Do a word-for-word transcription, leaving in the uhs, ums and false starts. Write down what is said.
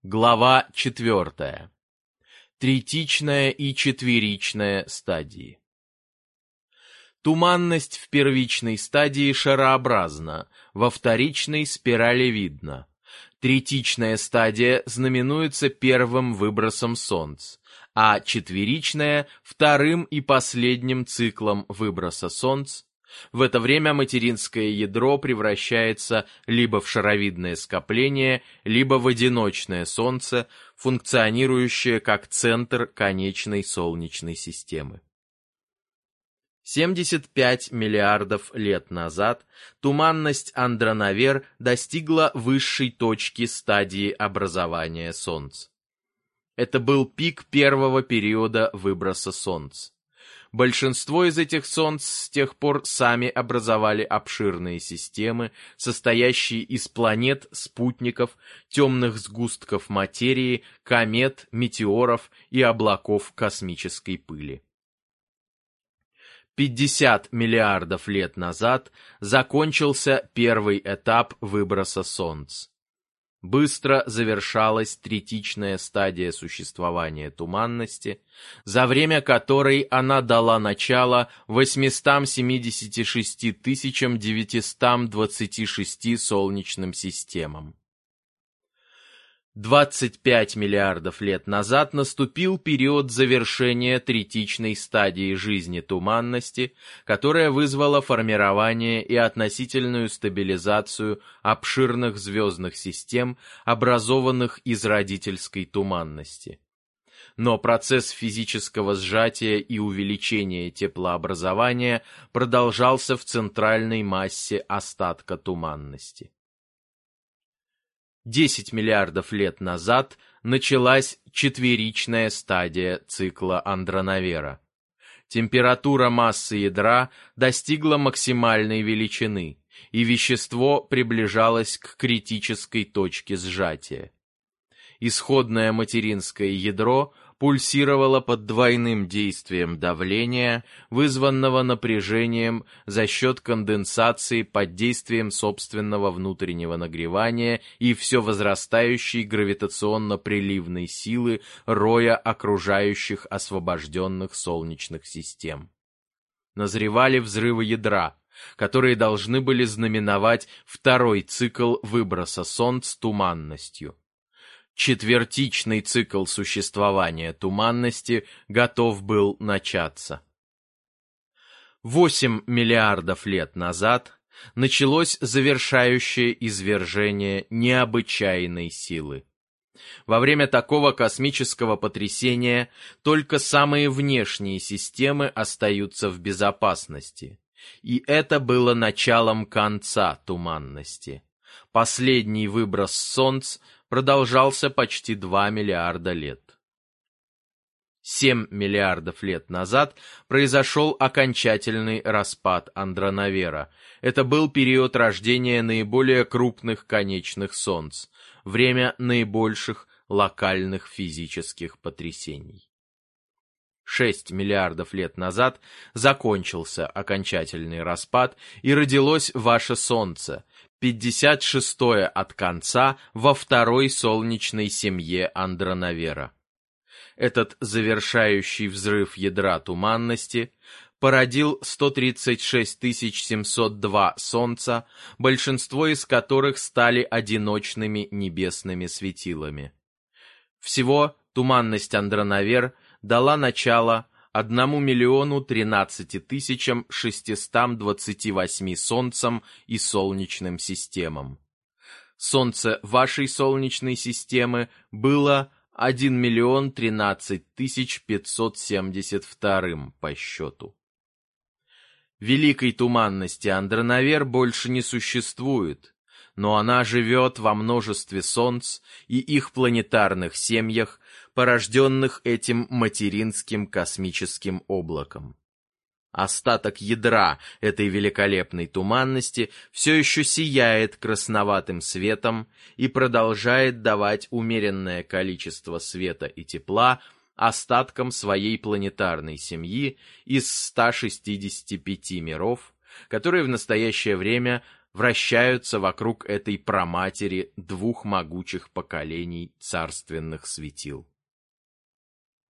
Глава четвертая. Третичная и четверичная стадии. Туманность в первичной стадии шарообразна, во вторичной спиралевидна. Третичная стадия знаменуется первым выбросом Солнца, а четверичная — вторым и последним циклом выброса Солнца. В это время материнское ядро превращается либо в шаровидное скопление, либо в одиночное Солнце, функционирующее как центр конечной Солнечной системы. семьдесят пять миллиардов лет назад туманность Андроновер достигла высшей точки стадии образования Солнца. Это был пик первого периода выброса Солнца. Большинство из этих солнц с тех пор сами образовали обширные системы, состоящие из планет, спутников, темных сгустков материи, комет, метеоров и облаков космической пыли. пятьдесят миллиардов лет назад закончился первый этап выброса Солнца. Быстро завершалась третичная стадия существования туманности, за время которой она дала начало восьмистам семидесяти шести тысячам девятистам двадцати шести солнечным системам. двадцать пять миллиардов лет назад наступил период завершения третичной стадии жизни туманности, которая вызвала формирование и относительную стабилизацию обширных звездных систем, образованных из родительской туманности. Но процесс физического сжатия и увеличения теплообразования продолжался в центральной массе остатка туманности. десять миллиардов лет назад началась четверичная стадия цикла Андроновера. Температура массы ядра достигла максимальной величины, и вещество приближалось к критической точке сжатия. Исходное материнское ядро пульсировало под двойным действием давления, вызванного напряжением за счет конденсации под действием собственного внутреннего нагревания и все возрастающей гравитационно-приливной силы роя окружающих освобожденных солнечных систем. Назревали взрывы ядра, которые должны были знаменовать второй цикл выброса Солнца туманностью. Четвертичный цикл существования туманности готов был начаться. восемь миллиардов лет назад началось завершающее извержение необычайной силы. Во время такого космического потрясения только самые внешние системы остаются в безопасности, и это было началом конца туманности. Последний выброс Солнца продолжался почти два миллиарда лет. семь миллиардов лет назад произошел окончательный распад Андроновера. Это был период рождения наиболее крупных конечных солнц, время наибольших локальных физических потрясений. шесть миллиардов лет назад закончился окончательный распад, и родилось ваше Солнце, пятьдесят шестое от конца во второй солнечной семье Андроновера. Этот завершающий взрыв ядра туманности породил сто тридцать шесть тысяч семьсот два Солнца, большинство из которых стали одиночными небесными светилами. Всего туманность Андроновер дала начало одному миллиону тринадцати тысячам шестистам двадцати восьми Солнцам и Солнечным системам. Солнце вашей Солнечной системы было один миллион тринадцать тысяч пятьсот семьдесят вторым по счету. Великой туманности Андроновер больше не существует, но она живет во множестве солнц и их планетарных семьях, порожденных этим материнским космическим облаком. Остаток ядра этой великолепной туманности все еще сияет красноватым светом и продолжает давать умеренное количество света и тепла остаткам своей планетарной семьи из ста шестидесяти пяти миров, которые в настоящее время вращаются вокруг этой праматери двух могучих поколений царственных светил.